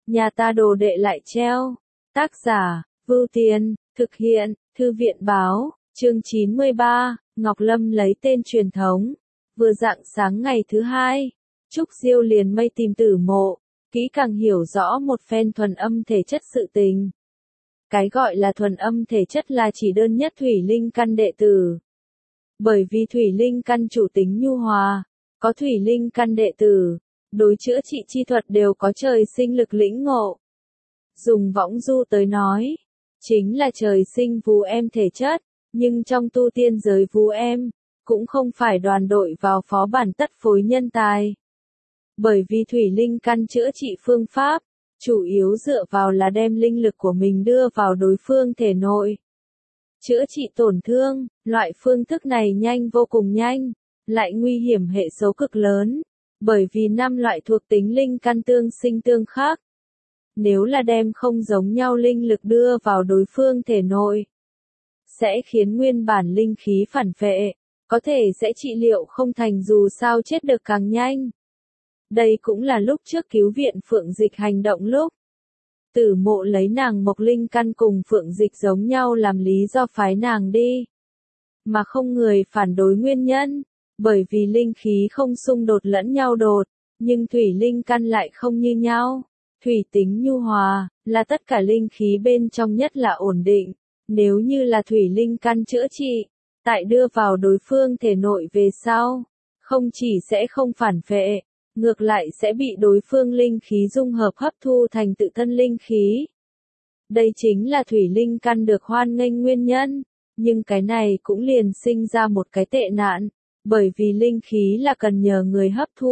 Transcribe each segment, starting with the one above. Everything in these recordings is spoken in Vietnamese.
nhà ta đồ đệ lại treo. Tác giả, Vưu Tiên, thực hiện, Thư viện báo, chương 93, Ngọc Lâm lấy tên truyền thống. Vừa rạng sáng ngày thứ hai, Trúc Diêu liền mây tìm Tử Mộ, kỹ càng hiểu rõ một phen thuần âm thể chất sự tình. Cái gọi là thuần âm thể chất là chỉ đơn nhất thủy linh căn đệ tử. Bởi vì thủy linh căn chủ tính nhu hòa, có thủy linh căn đệ tử, đối chữa trị chi thuật đều có trời sinh lực lĩnh ngộ. Dùng võng du tới nói, chính là trời sinh vú em thể chất, nhưng trong tu tiên giới vú em, cũng không phải đoàn đội vào phó bản tất phối nhân tài. Bởi vì thủy linh căn chữa trị phương pháp, chủ yếu dựa vào là đem linh lực của mình đưa vào đối phương thể nội. Chữa trị tổn thương, loại phương thức này nhanh vô cùng nhanh, lại nguy hiểm hệ số cực lớn, bởi vì 5 loại thuộc tính linh căn tương sinh tương khắc. Nếu là đem không giống nhau linh lực đưa vào đối phương thể nội, sẽ khiến nguyên bản linh khí phản phệ, có thể sẽ trị liệu không thành dù sao chết được càng nhanh. Đây cũng là lúc trước cứu viện Phượng Dịch hành động lúc. Tử Mộ lấy nàng mộc linh căn cùng Phượng Dịch giống nhau làm lý do phái nàng đi. Mà không người phản đối nguyên nhân, bởi vì linh khí không xung đột lẫn nhau đột, nhưng thủy linh căn lại không như nhau. Thủy tính nhu hòa, là tất cả linh khí bên trong nhất là ổn định. Nếu như là thủy linh căn chữa trị, tại đưa vào đối phương thể nội về sau, không chỉ sẽ không phản phệ, ngược lại sẽ bị đối phương linh khí dung hợp hấp thu thành tự thân linh khí. Đây chính là thủy linh căn được hoan nghênh nguyên nhân, nhưng cái này cũng liền sinh ra một cái tệ nạn, bởi vì linh khí là cần nhờ người hấp thu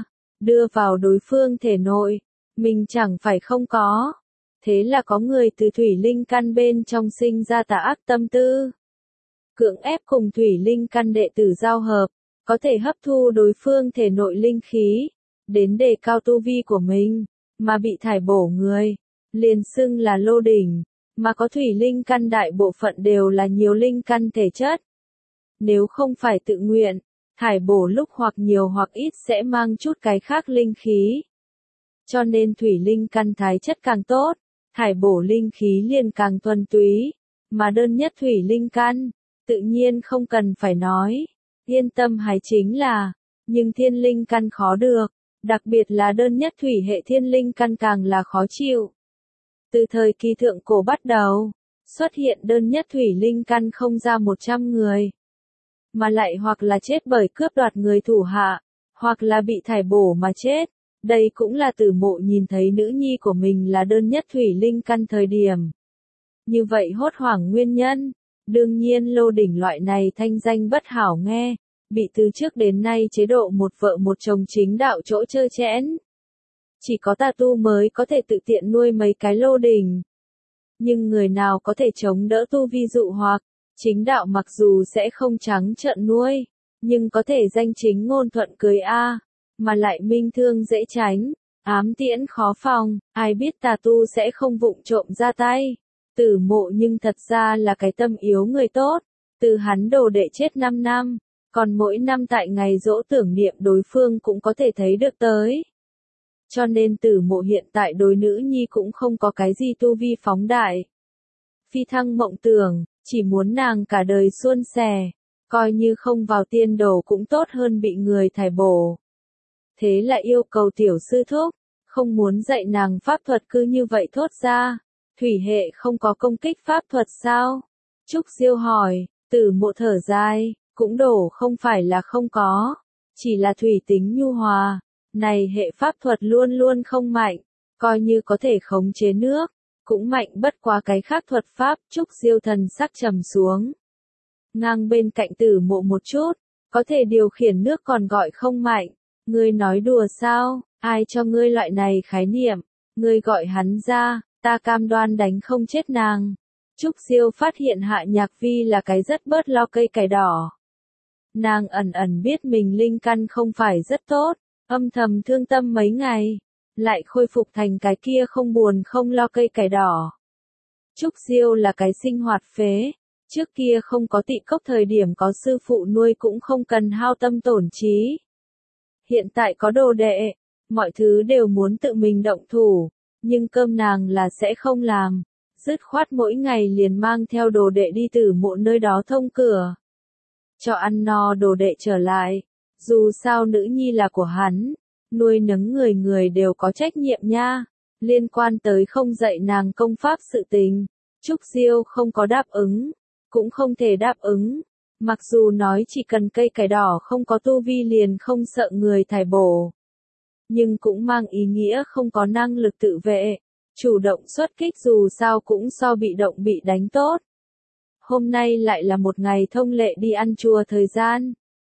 đưa vào đối phương thể nội, mình chẳng phải không có. Thế là có người từ thủy linh căn bên trong sinh ra tà ác tâm tư. Cưỡng ép cùng thủy linh căn đệ tử giao hợp, có thể hấp thu đối phương thể nội linh khí, đến đề cao tu vi của mình, mà bị thải bổ người, liền xưng là lô đỉnh, mà có thủy linh căn đại bộ phận đều là nhiều linh căn thể chất. Nếu không phải tự nguyện, thải bổ lúc hoặc nhiều hoặc ít sẽ mang chút cái khác linh khí. Cho nên thủy linh căn thái chất càng tốt, thải bổ linh khí liền càng thuần túy, mà đơn nhất thủy linh căn, tự nhiên không cần phải nói, yên tâm hái chính là, nhưng thiên linh căn khó được, đặc biệt là đơn nhất thủy hệ thiên linh căn càng là khó chịu. Từ thời kỳ thượng cổ bắt đầu, xuất hiện đơn nhất thủy linh căn không ra 100 người, mà lại hoặc là chết bởi cướp đoạt người thủ hạ, hoặc là bị thải bổ mà chết. Đây cũng là Tử Mộ nhìn thấy nữ nhi của mình là đơn nhất thủy linh căn thời điểm. Như vậy hốt hoảng nguyên nhân, đương nhiên lô đỉnh loại này thanh danh bất hảo nghe, bị từ trước đến nay chế độ một vợ một chồng chính đạo chỗ trơ chẽn. Chỉ có tà tu mới có thể tự tiện nuôi mấy cái lô đỉnh. Nhưng người nào có thể chống đỡ tu vi dụ hoặc, chính đạo mặc dù sẽ không trắng trợn nuôi, nhưng có thể danh chính ngôn thuận cưới mà lại minh thương dễ tránh, ám tiễn khó phòng, ai biết tà tu sẽ không vụng trộm ra tay. Tử Mộ nhưng thật ra là cái tâm yếu người tốt, từ hắn đồ đệ chết 5 năm, còn mỗi năm tại ngày giỗ tưởng niệm đối phương cũng có thể thấy được tới. Cho nên Tử Mộ hiện tại đối nữ nhi cũng không có cái gì tu vi phóng đại. Phi thăng mộng tưởng, chỉ muốn nàng cả đời suôn sẻ, coi như không vào tiên đồ cũng tốt hơn bị người thải bổ. Thế là yêu cầu tiểu sư thúc, không muốn dạy nàng pháp thuật cứ như vậy thốt ra. Thủy hệ không có công kích pháp thuật sao? Trúc Diêu hỏi, Tử Mộ thở dài, cũng đổ không phải là không có, chỉ là thủy tính nhu hòa, này hệ pháp thuật luôn luôn không mạnh, coi như có thể khống chế nước, cũng mạnh bất quá cái khác thuật pháp. Trúc Diêu thần sắc trầm xuống. Ngang bên cạnh Tử Mộ một chút, có thể điều khiển nước còn gọi không mạnh. Ngươi nói đùa sao, ai cho ngươi loại này khái niệm, ngươi gọi hắn ra, ta cam đoan đánh không chết nàng. Trúc Diêu phát hiện Hạ Nhạc Vi là cái rất bớt lo cây cải đỏ. Nàng ẩn ẩn biết mình linh căn không phải rất tốt, âm thầm thương tâm mấy ngày, lại khôi phục thành cái kia không buồn không lo cây cải đỏ. Trúc Diêu là cái sinh hoạt phế, trước kia không có tị cốc thời điểm có sư phụ nuôi cũng không cần hao tâm tổn trí. Hiện tại có đồ đệ, mọi thứ đều muốn tự mình động thủ, nhưng cơm nàng là sẽ không làm, dứt khoát mỗi ngày liền mang theo đồ đệ đi Tử Mộ nơi đó thông cửa. Cho ăn no đồ đệ trở lại, dù sao nữ nhi là của hắn, nuôi nấng người người đều có trách nhiệm nha, liên quan tới không dạy nàng công pháp sự tình, Trúc Diêu không có đáp ứng, cũng không thể đáp ứng, mặc dù nói chỉ cần cây cải đỏ không có tu vi liền không sợ người thải bổ, nhưng cũng mang ý nghĩa không có năng lực tự vệ, chủ động xuất kích dù sao cũng so bị động bị đánh tốt. Hôm nay lại là một ngày thông lệ đi ăn chùa thời gian.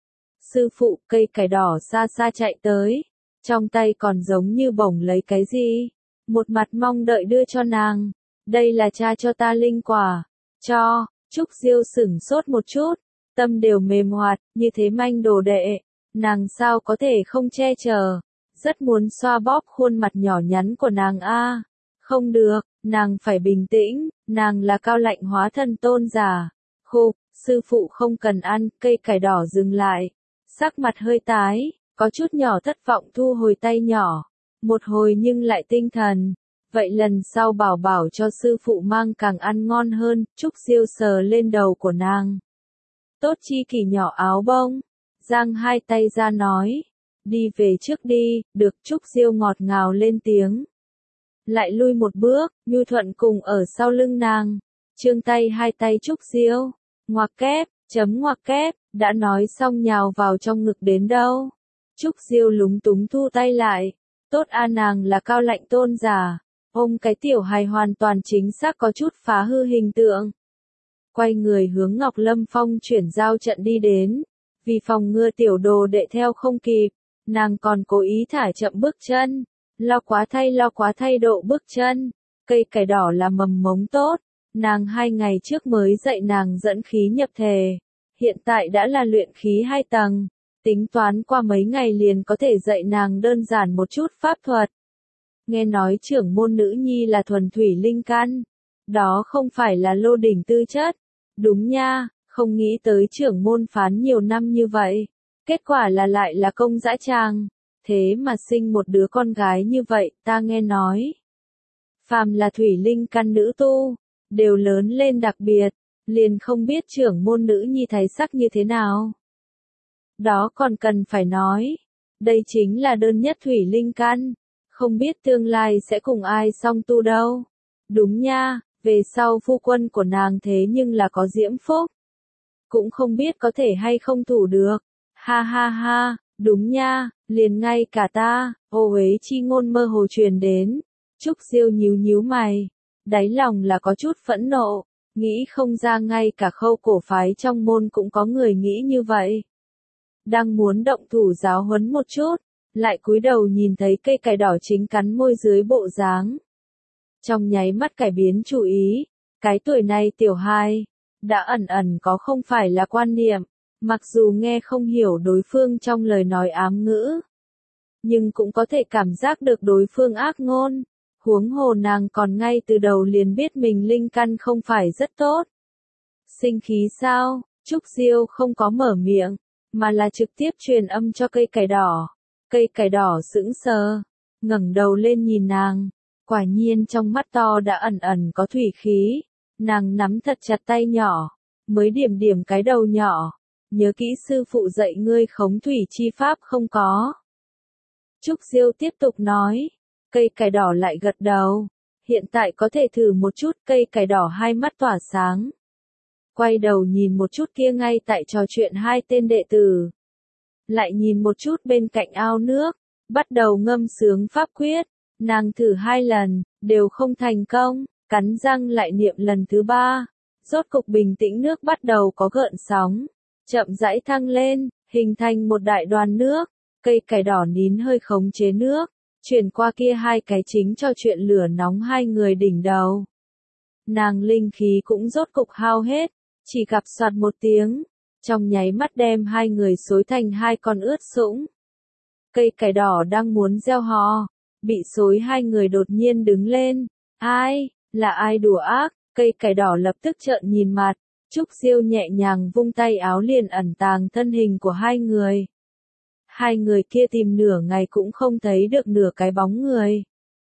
Sư phụ cây cải đỏ xa xa chạy tới, trong tay còn giống như bổng lấy cái gì, một mặt mong đợi đưa cho nàng. Đây là cha cho ta linh quả, cho, Trúc Diêu sửng sốt một chút, tâm đều mềm hoạt, như thế manh đồ đệ, nàng sao có thể không che chở, rất muốn xoa bóp khuôn mặt nhỏ nhắn của nàng a. Không được, nàng phải bình tĩnh, nàng là Cao Lạnh hóa thân tôn giả. Khục, sư phụ không cần ăn, cây cải đỏ dừng lại, sắc mặt hơi tái, có chút nhỏ thất vọng thu hồi tay nhỏ, một hồi nhưng lại tinh thần. Vậy lần sau bảo bảo cho sư phụ mang càng ăn ngon hơn, Trúc Diêu sờ lên đầu của nàng. Tốt chi kỳ nhỏ áo bông, giang hai tay ra nói, đi về trước đi, được. Trúc Diêu ngọt ngào lên tiếng. Lại lui một bước, Nhu Thuận cùng ở sau lưng nàng, trương tay hai tay Trúc Diêu, ngoặc kép, chấm ngoặc kép, đã nói xong nhào vào trong ngực đến đâu. Trúc Diêu lúng túng thu tay lại, tốt a nàng là Cao Lạnh tôn giả, ôm cái tiểu hài hoàn toàn chính xác có chút phá hư hình tượng. Quay người hướng Ngọc Lâm Phong chuyển giao trận đi đến, vì phòng ngừa tiểu đồ đệ theo không kịp, nàng còn cố ý thả chậm bước chân. Lo quá thay độ bước chân, cây cải đỏ là mầm mống tốt, nàng 2 ngày trước mới dạy nàng dẫn khí nhập thể, hiện tại đã là luyện khí 2 tầng, tính toán qua mấy ngày liền có thể dạy nàng đơn giản một chút pháp thuật. Nghe nói trưởng môn nữ nhi là thuần thủy linh căn, đó không phải là lô đỉnh tư chất, đúng nha, không nghĩ tới trưởng môn phán nhiều năm như vậy, kết quả là lại là công dã tràng. Thế mà sinh một đứa con gái như vậy, ta nghe nói. Phàm là thủy linh căn nữ tu, đều lớn lên đặc biệt, liền không biết trưởng môn nữ nhi thái sắc như thế nào. Đó còn cần phải nói, đây chính là đơn nhất thủy linh căn, không biết tương lai sẽ cùng ai song tu đâu. Đúng nha, về sau phu quân của nàng thế nhưng là có diễm phúc. Cũng không biết có thể hay không thủ được. Ha ha ha. Đúng nha, liền ngay cả ta, ô uế chi ngôn mơ hồ truyền đến. Trúc Diêu nhíu nhíu mày, đáy lòng là có chút phẫn nộ, nghĩ không ra ngay cả Khâu cổ phái trong môn cũng có người nghĩ như vậy. Đang muốn động thủ giáo huấn một chút, lại cúi đầu nhìn thấy cây cải đỏ chính cắn môi dưới bộ dáng. Trong nháy mắt cải biến chủ ý, cái tuổi này tiểu hai, đã ẩn ẩn có không phải là quan niệm. Mặc dù nghe không hiểu đối phương trong lời nói ám ngữ, nhưng cũng có thể cảm giác được đối phương ác ngôn, huống hồ nàng còn ngay từ đầu liền biết mình linh căn không phải rất tốt. Sinh khí sao? Trúc Diêu không có mở miệng, mà là trực tiếp truyền âm cho cây cải đỏ. Cây cải đỏ sững sờ, ngẩng đầu lên nhìn nàng, quả nhiên trong mắt to đã ẩn ẩn có thủy khí, nàng nắm thật chặt tay nhỏ, mới điểm điểm cái đầu nhỏ. Nhớ kỹ sư phụ dạy ngươi khống thủy chi pháp không có. Trúc Diêu tiếp tục nói, cây cải đỏ lại gật đầu, hiện tại có thể thử một chút. Cây cải đỏ hai mắt tỏa sáng. Quay đầu nhìn một chút kia ngay tại trò chuyện hai tên đệ tử. Lại nhìn một chút bên cạnh ao nước, bắt đầu ngâm sướng pháp quyết, nàng thử 2 lần, đều không thành công, cắn răng lại niệm lần thứ 3, rốt cục bình tĩnh nước bắt đầu có gợn sóng. Chậm rãi thăng lên, hình thành một đại đoàn nước, cây cải đỏ nín hơi khống chế nước, chuyển qua kia 2 cái chính cho chuyện lửa nóng 2 người đỉnh đầu. Nàng linh khí cũng rốt cục hao hết, chỉ gặp soạt một tiếng, trong nháy mắt đem 2 người xối thành 2 con ướt sũng. Cây cải đỏ đang muốn gieo hò, bị xối 2 người đột nhiên đứng lên, ai, là ai đùa ác, cây cải đỏ lập tức trợn nhìn mặt. Trúc Diêu nhẹ nhàng vung tay áo liền ẩn tàng thân hình của 2 người. 2 người kia tìm nửa ngày cũng không thấy được nửa cái bóng người.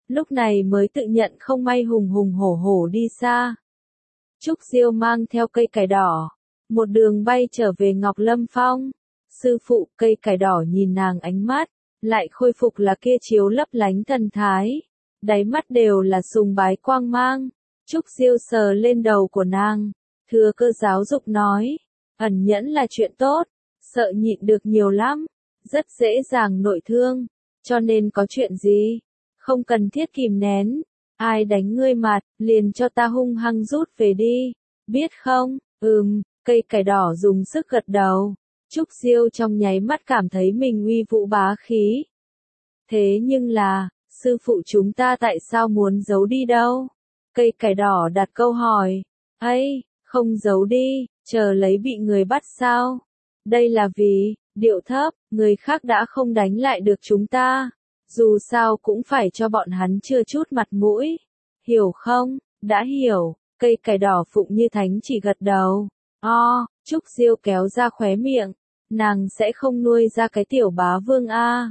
lúc này mới tự nhận không may hùng hùng hổ hổ đi xa. Trúc Diêu mang theo cây cải đỏ, một đường bay trở về Ngọc Lâm Phong. Sư phụ, cây cải đỏ nhìn nàng ánh mắt, lại khôi phục là kia chiếu lấp lánh thần thái. Đáy mắt đều là sùng bái quang mang. Trúc Diêu sờ lên đầu của nàng, thừa cơ giáo dục nói, ẩn nhẫn là chuyện tốt, sợ nhịn được nhiều lắm, rất dễ dàng nội thương, cho nên có chuyện gì, không cần thiết kìm nén, ai đánh ngươi mặt, liền cho ta hung hăng rút về đi, biết không? Cây cải đỏ dùng sức gật đầu. Trúc Diêu trong nháy mắt cảm thấy mình uy vũ bá khí. Thế nhưng là, sư phụ chúng ta tại sao muốn giấu đi đâu? Cây cải đỏ đặt câu hỏi. Ấy, không giấu đi, chờ lấy bị người bắt sao? Đây là vì, điệu thấp, người khác đã không đánh lại được chúng ta. Dù sao cũng phải cho bọn hắn chưa chút mặt mũi. Hiểu không? Đã hiểu, cây cải đỏ phụng như thánh chỉ gật đầu. Trúc Diêu kéo ra khóe miệng. Nàng sẽ không nuôi ra cái tiểu bá vương a?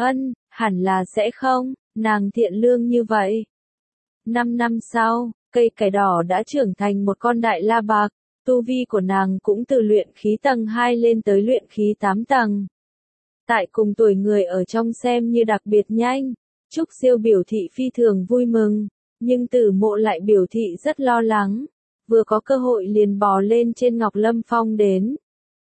Hẳn là sẽ không, nàng thiện lương như vậy. 5 năm sau, cây cải đỏ đã trưởng thành một con đại la bạc, tu vi của nàng cũng từ luyện khí tầng 2 lên tới luyện khí 8 tầng. Tại cùng tuổi người ở trong xem như đặc biệt nhanh, Trúc Diêu biểu thị phi thường vui mừng, nhưng Tử Mộ lại biểu thị rất lo lắng, vừa có cơ hội liền bò lên trên Ngọc Lâm Phong đến.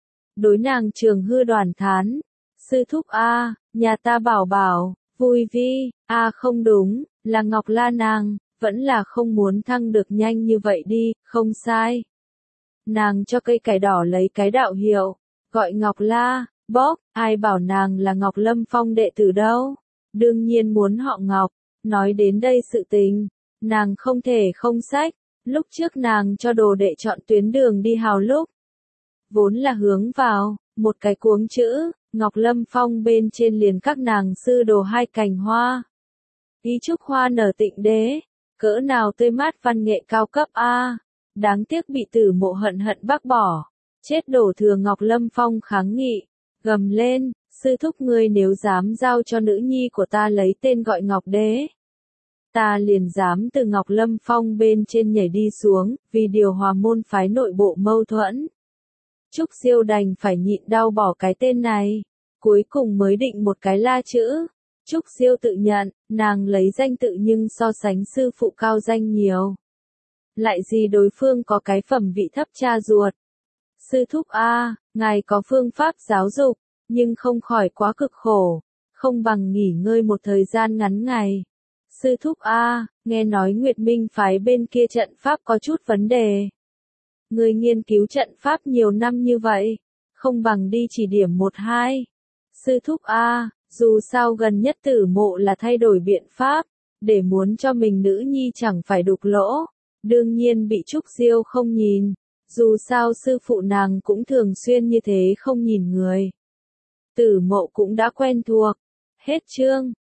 Đối nàng Trường Hư đoàn thán, sư thúc a, nhà ta bảo bảo, vui vi, không đúng, là Ngọc La nàng, vẫn là không muốn thăng được nhanh như vậy đi, không sai. Nàng cho cây cải đỏ lấy cái đạo hiệu, gọi Ngọc La, bóp, ai bảo nàng là Ngọc Lâm Phong đệ tử đâu, đương nhiên muốn họ Ngọc. Nói đến đây sự tình, nàng không thể không sách, lúc trước nàng cho đồ đệ chọn tuyến đường đi hào lúc. Vốn là hướng vào, một cái cuống chữ, Ngọc Lâm Phong bên trên liền các nàng sư đồ 2 cành hoa. Ý trúc hoa nở tịnh đế, cỡ nào tươi mát văn nghệ cao cấp a, đáng tiếc bị Tử Mộ hận hận bác bỏ, chết đổ thừa Ngọc Lâm Phong kháng nghị, gầm lên, sư thúc ngươi nếu dám giao cho nữ nhi của ta lấy tên gọi Ngọc Đế. Ta liền dám từ Ngọc Lâm Phong bên trên nhảy đi xuống, vì điều hòa môn phái nội bộ mâu thuẫn. Trúc Diêu đành phải nhịn đau bỏ cái tên này, cuối cùng mới định một cái La chữ. Trúc Diêu tự nhận, nàng lấy danh tự nhưng so sánh sư phụ cao danh nhiều. Lại gì đối phương có cái phẩm vị thấp cha ruột. Sư thúc a, ngài có phương pháp giáo dục, nhưng không khỏi quá cực khổ, không bằng nghỉ ngơi một thời gian ngắn ngày. Sư thúc a, nghe nói Nguyệt Minh phái bên kia trận pháp có chút vấn đề. Người nghiên cứu trận pháp nhiều năm như vậy, không bằng đi chỉ điểm 1-2. Sư thúc a, dù sao gần nhất Tử Mộ là thay đổi biện pháp, để muốn cho mình nữ nhi chẳng phải đục lỗ, đương nhiên bị Trúc Diêu không nhìn, dù sao sư phụ nàng cũng thường xuyên như thế không nhìn người. Tử Mộ cũng đã quen thuộc. Hết chương.